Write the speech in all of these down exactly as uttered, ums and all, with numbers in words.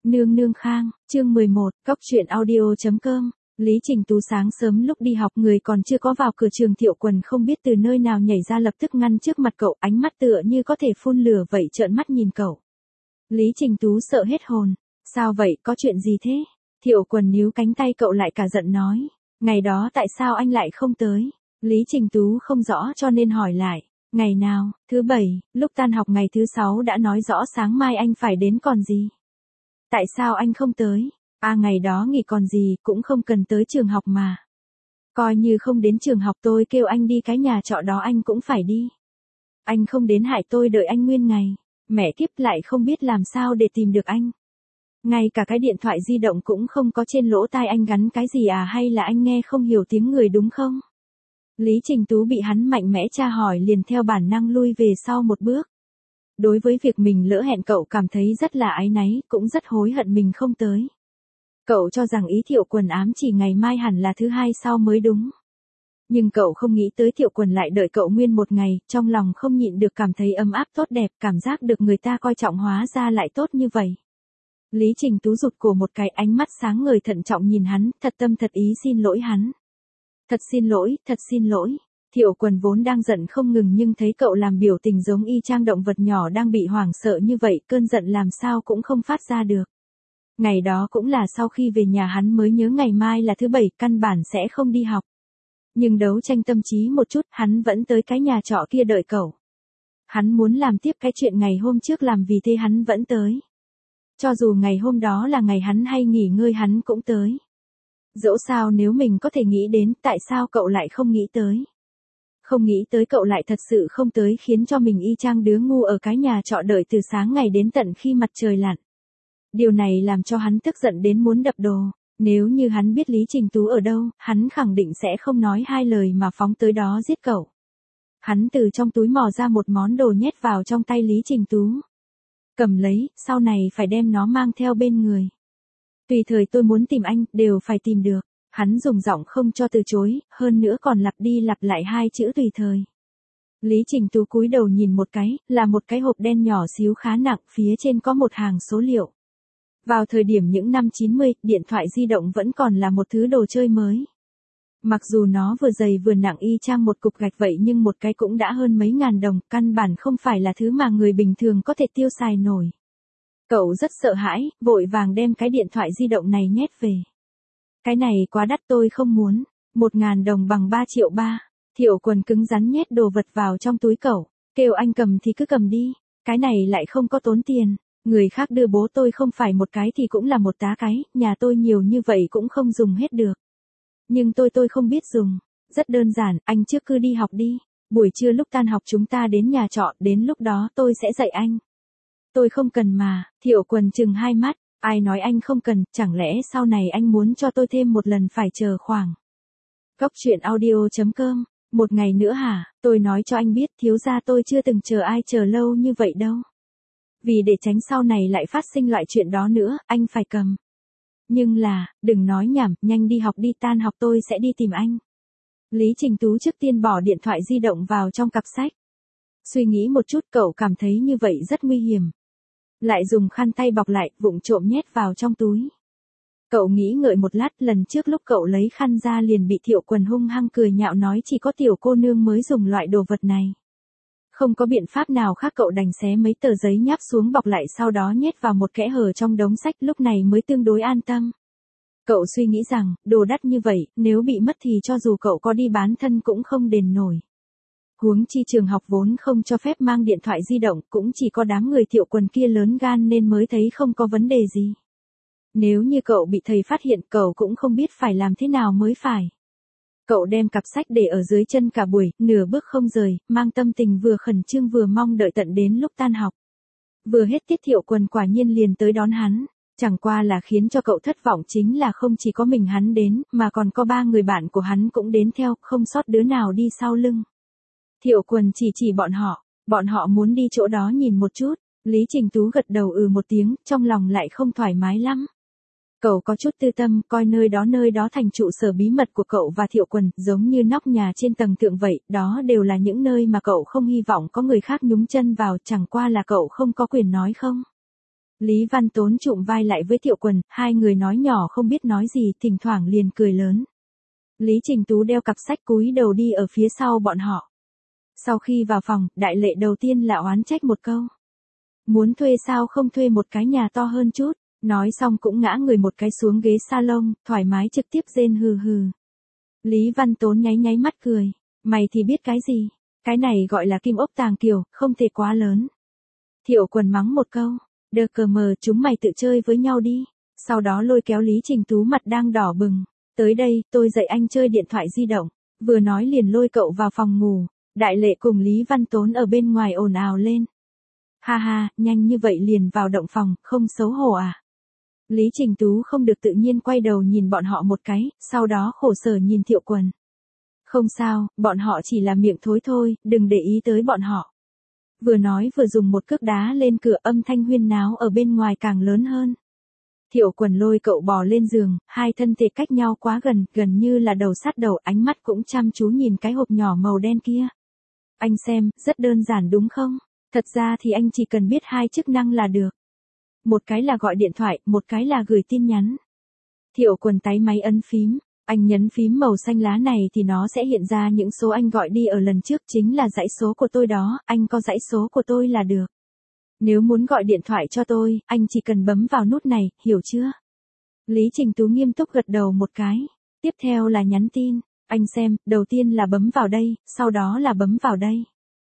Nương nương khang, chương mười một, cóc truyện audio.com. Lý Trình Tú sáng sớm lúc đi học người còn chưa có vào cửa trường, Thiệu Quần không biết từ nơi nào nhảy ra lập tức ngăn trước mặt cậu, ánh mắt tựa như có thể phun lửa vậy trợn mắt nhìn cậu. Lý Trình Tú sợ hết hồn. Sao vậy, có chuyện gì thế? Thiệu Quần níu cánh tay cậu lại cả giận nói. Ngày đó tại sao anh lại không tới? Lý Trình Tú không rõ cho nên hỏi lại. Ngày nào? Thứ bảy, lúc tan học ngày thứ sáu đã nói rõ sáng mai anh phải đến còn gì? Tại sao anh không tới? À ngày đó nghỉ còn gì, cũng không cần tới trường học mà. Coi như không đến trường học tôi kêu anh đi cái nhà trọ đó anh cũng phải đi. Anh không đến hại tôi đợi anh nguyên ngày. Mẹ kiếp, lại không biết làm sao để tìm được anh. Ngay cả cái điện thoại di động cũng không có, trên lỗ tai anh gắn cái gì à, hay là anh nghe không hiểu tiếng người đúng không? Lý Trình Tú bị hắn mạnh mẽ tra hỏi liền theo bản năng lui về sau một bước. Đối với việc mình lỡ hẹn cậu cảm thấy rất là áy náy, cũng rất hối hận mình không tới. Cậu cho rằng ý Thiệu Quần ám chỉ ngày mai hẳn là thứ hai sau mới đúng. Nhưng cậu không nghĩ tới Thiệu Quần lại đợi cậu nguyên một ngày, trong lòng không nhịn được cảm thấy ấm áp tốt đẹp, cảm giác được người ta coi trọng hóa ra lại tốt như vậy. Lý Trình Tú rụt cổ một cái, ánh mắt sáng ngời thận trọng nhìn hắn, thật tâm thật ý xin lỗi hắn. Thật xin lỗi, thật xin lỗi. Thiệu Quần vốn đang giận không ngừng nhưng thấy cậu làm biểu tình giống y chang động vật nhỏ đang bị hoảng sợ như vậy, cơn giận làm sao cũng không phát ra được. Ngày đó cũng là sau khi về nhà hắn mới nhớ ngày mai là thứ bảy, căn bản sẽ không đi học. Nhưng đấu tranh tâm trí một chút, hắn vẫn tới cái nhà trọ kia đợi cậu. Hắn muốn làm tiếp cái chuyện ngày hôm trước làm, vì thế hắn vẫn tới. Cho dù ngày hôm đó là ngày hắn hay nghỉ ngơi hắn cũng tới. Dẫu sao nếu mình có thể nghĩ đến, tại sao cậu lại không nghĩ tới? Không nghĩ tới cậu lại thật sự không tới, khiến cho mình y chang đứa ngu ở cái nhà trọ đợi từ sáng ngày đến tận khi mặt trời lặn. Điều này làm cho hắn tức giận đến muốn đập đồ. Nếu như hắn biết Lý Trình Tú ở đâu, hắn khẳng định sẽ không nói hai lời mà phóng tới đó giết cậu. Hắn từ trong túi mò ra một món đồ nhét vào trong tay Lý Trình Tú. Cầm lấy, sau này phải đem nó mang theo bên người. Tùy thời tôi muốn tìm anh, đều phải tìm được. Hắn dùng giọng không cho từ chối, hơn nữa còn lặp đi lặp lại hai chữ tùy thời. Lý Trình Tú cúi đầu nhìn một cái, là một cái hộp đen nhỏ xíu khá nặng, phía trên có một hàng số liệu. Vào thời điểm những năm chín mươi, điện thoại di động vẫn còn là một thứ đồ chơi mới. Mặc dù nó vừa dày vừa nặng y chang một cục gạch vậy nhưng một cái cũng đã hơn mấy ngàn đồng, căn bản không phải là thứ mà người bình thường có thể tiêu xài nổi. Cậu rất sợ hãi, vội vàng đem cái điện thoại di động này nhét về. Cái này quá đắt, tôi không muốn. Một ngàn đồng bằng ba triệu ba. Thiệu Quần cứng rắn nhét đồ vật vào trong túi cậu. Kêu anh cầm thì cứ cầm đi. Cái này lại không có tốn tiền. Người khác đưa bố tôi không phải một cái thì cũng là một tá cái. Nhà tôi nhiều như vậy cũng không dùng hết được. Nhưng tôi tôi không biết dùng. Rất đơn giản, anh trước cứ đi học đi. Buổi trưa lúc tan học chúng ta đến nhà trọ, đến lúc đó tôi sẽ dạy anh. Tôi không cần mà. Thiệu Quần chừng hai mắt. Ai nói anh không cần, chẳng lẽ sau này anh muốn cho tôi thêm một lần phải chờ khoảng. Cóc truyện audio.com. Một ngày nữa hả? Tôi nói cho anh biết, thiếu gia tôi chưa từng chờ ai chờ lâu như vậy đâu. Vì để tránh sau này lại phát sinh loại chuyện đó nữa, anh phải cầm. Nhưng là, đừng nói nhảm, nhanh đi học đi, tan học tôi sẽ đi tìm anh. Lý Trình Tú trước tiên bỏ điện thoại di động vào trong cặp sách. Suy nghĩ một chút, cậu cảm thấy như vậy rất nguy hiểm. Lại dùng khăn tay bọc lại, vụng trộm nhét vào trong túi. Cậu nghĩ ngợi một lát, lần trước lúc cậu lấy khăn ra liền bị Thiệu Quần hung hăng cười nhạo nói chỉ có tiểu cô nương mới dùng loại đồ vật này. Không có biện pháp nào khác cậu đành xé mấy tờ giấy nháp xuống bọc lại, sau đó nhét vào một kẽ hở trong đống sách, lúc này mới tương đối an tâm. Cậu suy nghĩ rằng, đồ đắt như vậy, nếu bị mất thì cho dù cậu có đi bán thân cũng không đền nổi. Huống chi trường học vốn không cho phép mang điện thoại di động, cũng chỉ có đám người Thiệu Quần kia lớn gan nên mới thấy không có vấn đề gì. Nếu như cậu bị thầy phát hiện, cậu cũng không biết phải làm thế nào mới phải. Cậu đem cặp sách để ở dưới chân cả buổi, nửa bước không rời, mang tâm tình vừa khẩn trương vừa mong đợi tận đến lúc tan học. Vừa hết tiết Thiệu Quần quả nhiên liền tới đón hắn. Chẳng qua là khiến cho cậu thất vọng chính là không chỉ có mình hắn đến, mà còn có ba người bạn của hắn cũng đến theo, không sót đứa nào đi sau lưng. Thiệu Quần chỉ chỉ bọn họ, bọn họ muốn đi chỗ đó nhìn một chút. Lý Trình Tú gật đầu ừ một tiếng, trong lòng lại không thoải mái lắm. Cậu có chút tư tâm, coi nơi đó nơi đó thành trụ sở bí mật của cậu và Thiệu Quần, giống như nóc nhà trên tầng thượng vậy, đó đều là những nơi mà cậu không hy vọng có người khác nhúng chân vào, chẳng qua là cậu không có quyền nói không. Lý Văn Tốn chụm vai lại với Thiệu Quần, hai người nói nhỏ không biết nói gì, thỉnh thoảng liền cười lớn. Lý Trình Tú đeo cặp sách cúi đầu đi ở phía sau bọn họ. Sau khi vào phòng, Đại Lệ đầu tiên là oán trách một câu. Muốn thuê sao không thuê một cái nhà to hơn chút, nói xong cũng ngã người một cái xuống ghế salon, thoải mái trực tiếp rên hừ hừ. Lý Văn Tốn nháy nháy mắt cười, mày thì biết cái gì, cái này gọi là kim ốc tàng kiều, không thể quá lớn. Thiệu Quần mắng một câu, đờ cờ mờ chúng mày tự chơi với nhau đi, sau đó lôi kéo Lý Trình Tú mặt đang đỏ bừng, tới đây, tôi dạy anh chơi điện thoại di động, vừa nói liền lôi cậu vào phòng ngủ, Đại Lệ cùng Lý Văn Tốn ở bên ngoài ồn ào lên. Ha ha, nhanh như vậy liền vào động phòng, không xấu hổ à? Lý Trình Tú không được tự nhiên quay đầu nhìn bọn họ một cái, sau đó khổ sở nhìn Thiệu Quần. Không sao, bọn họ chỉ là miệng thối thôi, đừng để ý tới bọn họ. Vừa nói vừa dùng một cước đá lên cửa, âm thanh huyên náo ở bên ngoài càng lớn hơn. Thiệu Quần lôi cậu bò lên giường, hai thân thể cách nhau quá gần, gần như là đầu sát đầu, ánh mắt cũng chăm chú nhìn cái hộp nhỏ màu đen kia. Anh xem, rất đơn giản đúng không? Thật ra thì anh chỉ cần biết hai chức năng là được. Một cái là gọi điện thoại, một cái là gửi tin nhắn. Thiệu Quần tái máy ấn phím, anh nhấn phím màu xanh lá này thì nó sẽ hiện ra những số anh gọi đi ở lần trước, chính là dãy số của tôi đó, anh có dãy số của tôi là được. Nếu muốn gọi điện thoại cho tôi, anh chỉ cần bấm vào nút này, hiểu chưa? Lý Trình Tú nghiêm túc gật đầu một cái. Tiếp theo là nhắn tin, anh xem, đầu tiên là bấm vào đây, sau đó là bấm vào đây.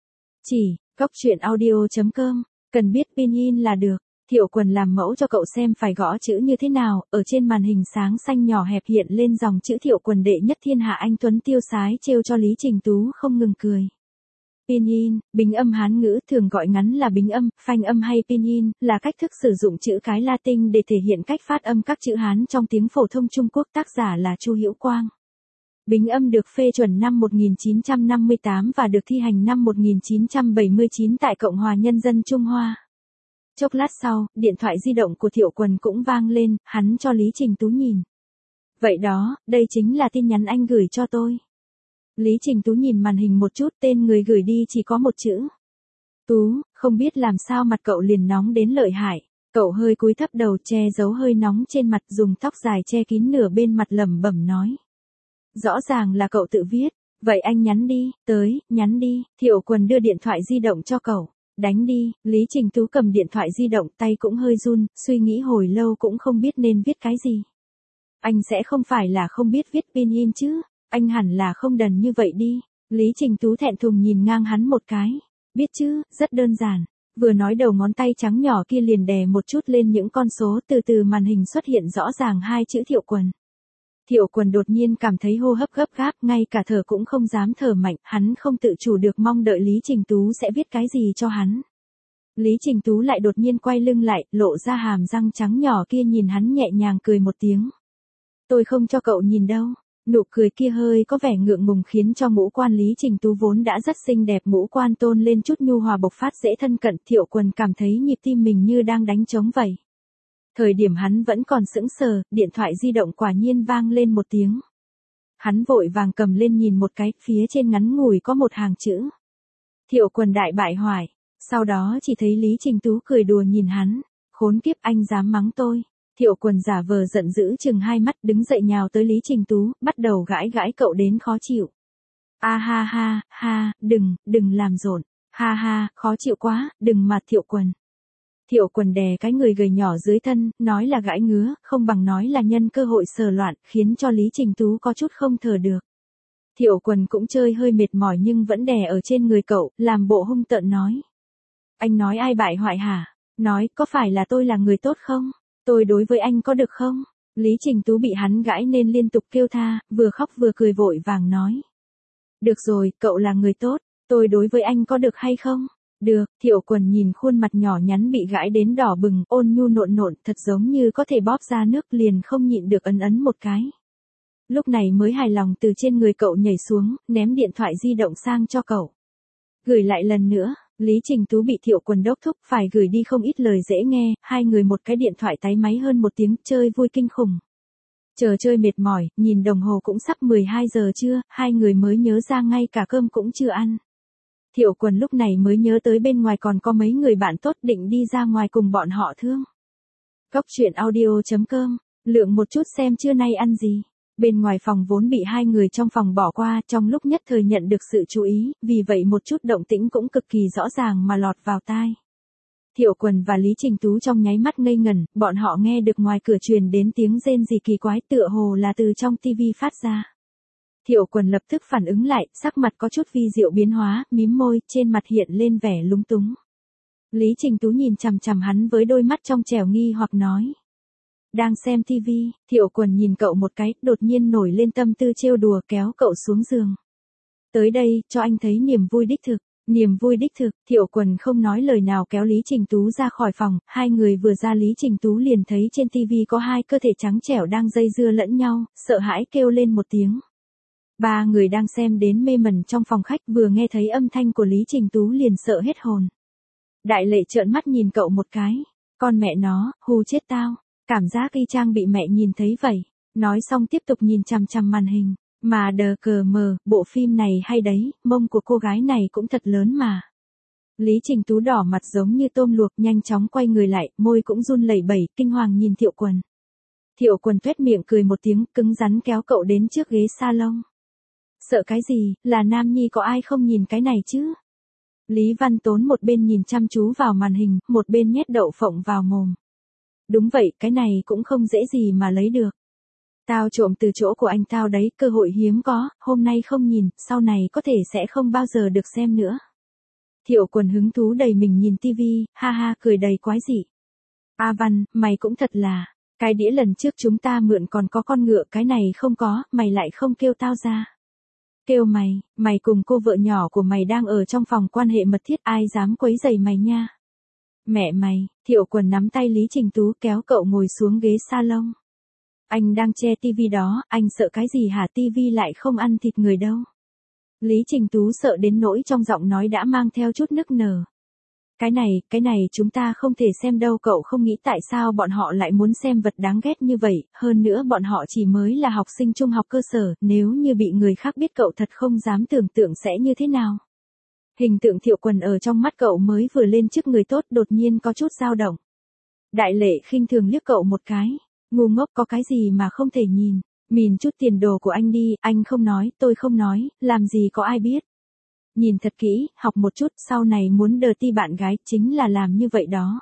Chỉ, cốc truyện audio chấm com, cần biết pin là được. Thiệu Quần làm mẫu cho cậu xem phải gõ chữ như thế nào, ở trên màn hình sáng xanh nhỏ hẹp hiện lên dòng chữ Thiệu Quần đệ nhất thiên hạ anh tuấn tiêu sái trêu cho Lý Trình Tú không ngừng cười. Pinyin, bình âm Hán ngữ thường gọi ngắn là bình âm, phanh âm hay pinyin, là cách thức sử dụng chữ cái Latin để thể hiện cách phát âm các chữ Hán trong tiếng phổ thông Trung Quốc, tác giả là Chu Hữu Quang. Bình âm được phê chuẩn năm một nghìn chín trăm năm mươi tám và được thi hành năm một nghìn chín trăm bảy mươi chín tại Cộng hòa Nhân dân Trung Hoa. Chốc lát sau, điện thoại di động của Thiệu Quần cũng vang lên, hắn cho Lý Trình Tú nhìn. Vậy đó, đây chính là tin nhắn anh gửi cho tôi. Lý Trình Tú nhìn màn hình một chút, tên người gửi đi chỉ có một chữ. Tú, không biết làm sao mặt cậu liền nóng đến lợi hại. Cậu hơi cúi thấp đầu che giấu hơi nóng trên mặt, dùng tóc dài che kín nửa bên mặt lẩm bẩm nói. Rõ ràng là cậu tự viết, vậy anh nhắn đi, tới, nhắn đi. Thiệu Quần đưa điện thoại di động cho cậu. Đánh đi, Lý Trình Tú cầm điện thoại di động, tay cũng hơi run, suy nghĩ hồi lâu cũng không biết nên viết cái gì. Anh sẽ không phải là không biết viết pinyin chứ, anh hẳn là không đần như vậy đi. Lý Trình Tú thẹn thùng nhìn ngang hắn một cái. Biết chứ, rất đơn giản. Vừa nói đầu ngón tay trắng nhỏ kia liền đè một chút lên những con số, từ từ màn hình xuất hiện rõ ràng hai chữ Thiệu Quần. Thiệu Quần đột nhiên cảm thấy hô hấp gấp gáp, ngay cả thở cũng không dám thở mạnh, hắn không tự chủ được mong đợi Lý Trình Tú sẽ viết cái gì cho hắn. Lý Trình Tú lại đột nhiên quay lưng lại, lộ ra hàm răng trắng nhỏ kia nhìn hắn nhẹ nhàng cười một tiếng. Tôi không cho cậu nhìn đâu. Nụ cười kia hơi có vẻ ngượng ngùng khiến cho ngũ quan Lý Trình Tú vốn đã rất xinh đẹp ngũ quan tôn lên chút nhu hòa bộc phát dễ thân cận. Thiệu Quần cảm thấy nhịp tim mình như đang đánh trống vậy. Thời điểm hắn vẫn còn sững sờ, điện thoại di động quả nhiên vang lên một tiếng. Hắn vội vàng cầm lên nhìn một cái, phía trên ngắn ngủi có một hàng chữ. Thiệu Quần đại bại hoại, sau đó chỉ thấy Lý Trình Tú cười đùa nhìn hắn, khốn kiếp anh dám mắng tôi. Thiệu Quần giả vờ giận dữ chừng hai mắt đứng dậy nhào tới Lý Trình Tú, bắt đầu gãi gãi cậu đến khó chịu. A ha ha, ha, đừng, đừng làm rộn, ha ha, khó chịu quá, đừng mà Thiệu Quần. Thiệu Quần đè cái người gầy nhỏ dưới thân, nói là gãi ngứa, không bằng nói là nhân cơ hội sờ loạn, khiến cho Lý Trình Tú có chút không thở được. Thiệu Quần cũng chơi hơi mệt mỏi nhưng vẫn đè ở trên người cậu, làm bộ hung tợn nói. Anh nói ai bại hoại hả? Nói, có phải là tôi là người tốt không? Tôi đối với anh có được không? Lý Trình Tú bị hắn gãi nên liên tục kêu tha, vừa khóc vừa cười vội vàng nói. Được rồi, cậu là người tốt, tôi đối với anh có được hay không? Được, Thiệu Quần nhìn khuôn mặt nhỏ nhắn bị gãi đến đỏ bừng, ôn nhu nộn nộn, thật giống như có thể bóp ra nước, liền không nhịn được ấn ấn một cái. Lúc này mới hài lòng từ trên người cậu nhảy xuống, ném điện thoại di động sang cho cậu. Gửi lại lần nữa. Lý Trình Tú bị Thiệu Quần đốc thúc phải gửi đi không ít lời dễ nghe, hai người một cái điện thoại táy máy hơn một tiếng, chơi vui kinh khủng. Chờ chơi mệt mỏi, nhìn đồng hồ cũng sắp mười hai giờ trưa, hai người mới nhớ ra ngay cả cơm cũng chưa ăn. Thiệu Quần lúc này mới nhớ tới bên ngoài còn có mấy người bạn tốt định đi ra ngoài cùng bọn họ thương. Cóc truyện audio chấm com, lượng một chút xem trưa nay ăn gì. Bên ngoài phòng vốn bị hai người trong phòng bỏ qua, trong lúc nhất thời nhận được sự chú ý, vì vậy một chút động tĩnh cũng cực kỳ rõ ràng mà lọt vào tai. Thiệu Quần và Lý Trình Tú trong nháy mắt ngây ngẩn, bọn họ nghe được ngoài cửa truyền đến tiếng rên rỉ kỳ quái tựa hồ là từ trong tivi phát ra. Thiệu Quần lập tức phản ứng lại, sắc mặt có chút vi diệu biến hóa, mím môi, trên mặt hiện lên vẻ lúng túng. Lý Trình Tú nhìn chằm chằm hắn với đôi mắt trong trẻo nghi hoặc nói. Đang xem tivi, Thiệu Quần nhìn cậu một cái, đột nhiên nổi lên tâm tư trêu đùa kéo cậu xuống giường. Tới đây, cho anh thấy niềm vui đích thực. Niềm vui đích thực, Thiệu Quần không nói lời nào kéo Lý Trình Tú ra khỏi phòng, hai người vừa ra Lý Trình Tú liền thấy trên tivi có hai cơ thể trắng trẻo đang dây dưa lẫn nhau, sợ hãi kêu lên một tiếng. Ba người đang xem đến mê mẩn trong phòng khách vừa nghe thấy âm thanh của Lý Trình Tú liền sợ hết hồn. Đại Lệ trợn mắt nhìn cậu một cái, con mẹ nó, hù chết tao, cảm giác y chang bị mẹ nhìn thấy vậy, nói xong tiếp tục nhìn chằm chằm màn hình. Mà đờ cờ mờ, bộ phim này hay đấy, mông của cô gái này cũng thật lớn mà. Lý Trình Tú đỏ mặt giống như tôm luộc nhanh chóng quay người lại, môi cũng run lẩy bẩy, kinh hoàng nhìn Thiệu Quần. Thiệu Quần tuét miệng cười một tiếng, cứng rắn kéo cậu đến trước ghế salon. Sợ cái gì, là nam nhi có ai không nhìn cái này chứ? Lý Văn Tốn một bên nhìn chăm chú vào màn hình, một bên nhét đậu phộng vào mồm. Đúng vậy, cái này cũng không dễ gì mà lấy được. Tao trộm từ chỗ của anh tao đấy, cơ hội hiếm có, hôm nay không nhìn, sau này có thể sẽ không bao giờ được xem nữa. Thiệu Quần hứng thú đầy mình nhìn tivi, ha ha cười đầy quái dị. A Văn, mày cũng thật là, cái đĩa lần trước chúng ta mượn còn có con ngựa, cái này không có, mày lại không kêu tao ra. Kêu mày, mày cùng cô vợ nhỏ của mày đang ở trong phòng quan hệ mật thiết, ai dám quấy rầy mày nha. Mẹ mày, Thiệu Quần nắm tay Lý Trình Tú kéo cậu ngồi xuống ghế salon. Anh đang che tivi đó, anh sợ cái gì hả, tivi lại không ăn thịt người đâu. Lý Trình Tú sợ đến nỗi trong giọng nói đã mang theo chút nức nở. Cái này, cái này chúng ta không thể xem đâu, cậu không nghĩ tại sao bọn họ lại muốn xem vật đáng ghét như vậy, hơn nữa bọn họ chỉ mới là học sinh trung học cơ sở, nếu như bị người khác biết cậu thật không dám tưởng tượng sẽ như thế nào. Hình tượng Thiệu Quần ở trong mắt cậu mới vừa lên trước người tốt đột nhiên có chút dao động. Đại Lệ khinh thường liếc cậu một cái. Ngu ngốc, có cái gì mà không thể nhìn, nhìn chút tiền đồ của anh đi, anh không nói, tôi không nói, làm gì có ai biết. Nhìn thật kỹ, học một chút, sau này muốn đờ ti bạn gái, chính là làm như vậy đó.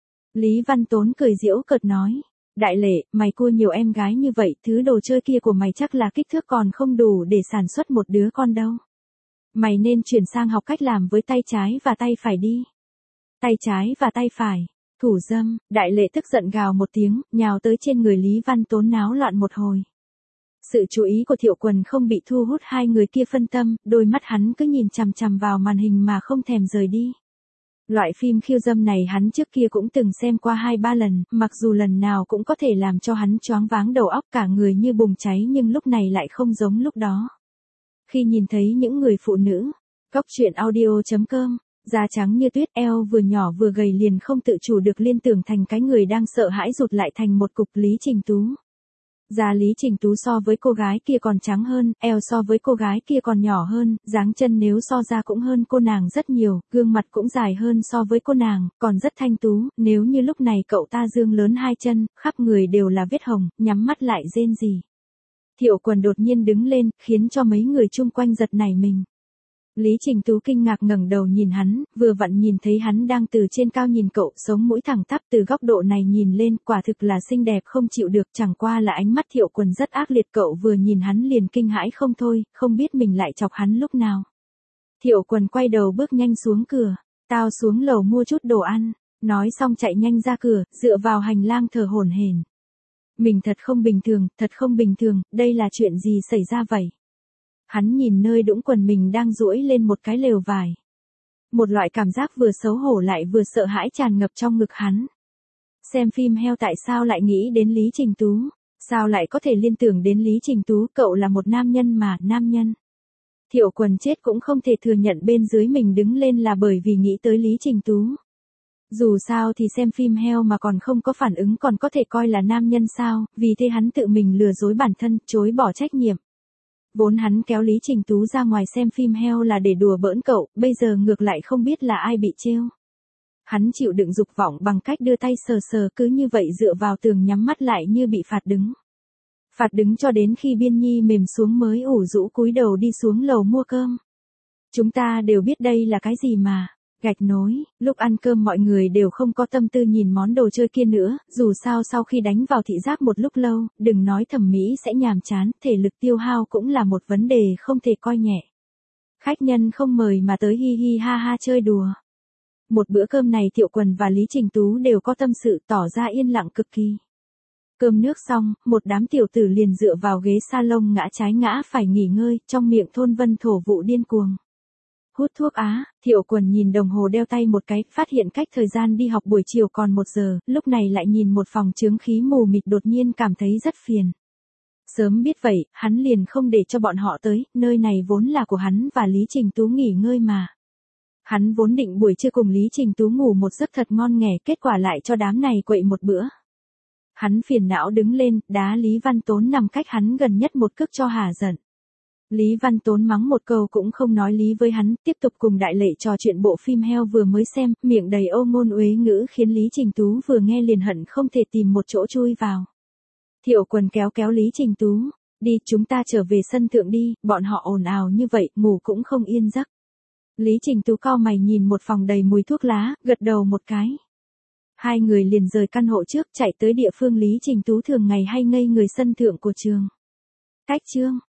Lý Văn Tốn cười giễu cợt nói, Đại Lệ, mày cua nhiều em gái như vậy, thứ đồ chơi kia của mày chắc là kích thước còn không đủ để sản xuất một đứa con đâu. Mày nên chuyển sang học cách làm với tay trái và tay phải đi. Tay trái và tay phải. Thủ dâm, Đại Lệ tức giận gào một tiếng, nhào tới trên người Lý Văn Tốn náo loạn một hồi. Sự chú ý của Thiệu Quần không bị thu hút hai người kia phân tâm, đôi mắt hắn cứ nhìn chằm chằm vào màn hình mà không thèm rời đi. Loại phim khiêu dâm này hắn trước kia cũng từng xem qua hai ba lần, mặc dù lần nào cũng có thể làm cho hắn choáng váng đầu óc cả người như bùng cháy nhưng lúc này lại không giống lúc đó. Khi nhìn thấy những người phụ nữ, Cóc truyện audio chấm com, da trắng như tuyết, eo vừa nhỏ vừa gầy liền không tự chủ được liên tưởng thành cái người đang sợ hãi rụt lại thành một cục. Lý Trình Tú. Da Lý Trình Tú so với cô gái kia còn trắng hơn, eo so với cô gái kia còn nhỏ hơn, dáng chân nếu so ra cũng hơn cô nàng rất nhiều, gương mặt cũng dài hơn so với cô nàng, còn rất thanh tú, nếu như lúc này cậu ta dương lớn hai chân, khắp người đều là vết hồng, nhắm mắt lại rên rỉ. Thiệu Quần đột nhiên đứng lên, khiến cho mấy người chung quanh giật nảy mình. Lý Trình Tú kinh ngạc ngẩng đầu nhìn hắn, vừa vặn nhìn thấy hắn đang từ trên cao nhìn cậu, sống mũi thẳng tắp, từ góc độ này nhìn lên, quả thực là xinh đẹp không chịu được, chẳng qua là ánh mắt Thiệu Quần rất ác liệt, cậu vừa nhìn hắn liền kinh hãi không thôi, không biết mình lại chọc hắn lúc nào. Thiệu Quần quay đầu bước nhanh xuống cửa, tao xuống lầu mua chút đồ ăn, nói xong chạy nhanh ra cửa, dựa vào hành lang thở hổn hển. Mình thật không bình thường, thật không bình thường, đây là chuyện gì xảy ra vậy? Hắn nhìn nơi đũng quần mình đang duỗi lên một cái lều vải. Một loại cảm giác vừa xấu hổ lại vừa sợ hãi tràn ngập trong ngực hắn. Xem phim heo tại sao lại nghĩ đến Lý Trình Tú? Sao lại có thể liên tưởng đến Lý Trình Tú? Cậu là một nam nhân mà, nam nhân. Thiệu Quần chết cũng không thể thừa nhận bên dưới mình đứng lên là bởi vì nghĩ tới Lý Trình Tú. Dù sao thì xem phim heo mà còn không có phản ứng còn có thể coi là nam nhân sao, vì thế hắn tự mình lừa dối bản thân, chối bỏ trách nhiệm. Vốn hắn kéo Lý Trình Tú ra ngoài xem phim heo là để đùa bỡn cậu, bây giờ ngược lại không biết là ai bị trêu. Hắn chịu đựng dục vọng bằng cách đưa tay sờ sờ, cứ như vậy dựa vào tường nhắm mắt lại như bị phạt đứng. Phạt đứng cho đến khi Biên Nhi mềm xuống mới ủ rũ cúi đầu đi xuống lầu mua cơm. Chúng ta đều biết đây là cái gì mà. Gạch nối, lúc ăn cơm mọi người đều không có tâm tư nhìn món đồ chơi kia nữa, dù sao sau khi đánh vào thị giác một lúc lâu, đừng nói thẩm mỹ sẽ nhàm chán, thể lực tiêu hao cũng là một vấn đề không thể coi nhẹ. Khách nhân không mời mà tới hi hi ha ha chơi đùa. Một bữa cơm này Thiệu Quần và Lý Trình Tú đều có tâm sự tỏ ra yên lặng cực kỳ. Cơm nước xong, một đám tiểu tử liền dựa vào ghế salon ngã trái ngã phải nghỉ ngơi, trong miệng thôn vân thổ vụ điên cuồng. Hút thuốc á, Thiệu Quần nhìn đồng hồ đeo tay một cái, phát hiện cách thời gian đi học buổi chiều còn một giờ, lúc này lại nhìn một phòng chướng khí mù mịt đột nhiên cảm thấy rất phiền. Sớm biết vậy, hắn liền không để cho bọn họ tới, nơi này vốn là của hắn và Lý Trình Tú nghỉ ngơi mà. Hắn vốn định buổi trưa cùng Lý Trình Tú ngủ một giấc thật ngon nghẻ, kết quả lại cho đám này quậy một bữa. Hắn phiền não đứng lên, đá Lý Văn Tốn nằm cách hắn gần nhất một cước cho hả giận. Lý Văn Tốn mắng một câu cũng không nói lý với hắn, tiếp tục cùng Đại Lệ trò chuyện bộ phim heo vừa mới xem, miệng đầy ô ngôn uế ngữ khiến Lý Trình Tú vừa nghe liền hận không thể tìm một chỗ chui vào. Thiệu Quần kéo kéo Lý Trình Tú, đi chúng ta trở về sân thượng đi, bọn họ ồn ào như vậy, ngủ cũng không yên giấc. Lý Trình Tú cau mày nhìn một phòng đầy mùi thuốc lá, gật đầu một cái. Hai người liền rời căn hộ trước chạy tới địa phương Lý Trình Tú thường ngày hay ngây người sân thượng của trường. Cách chương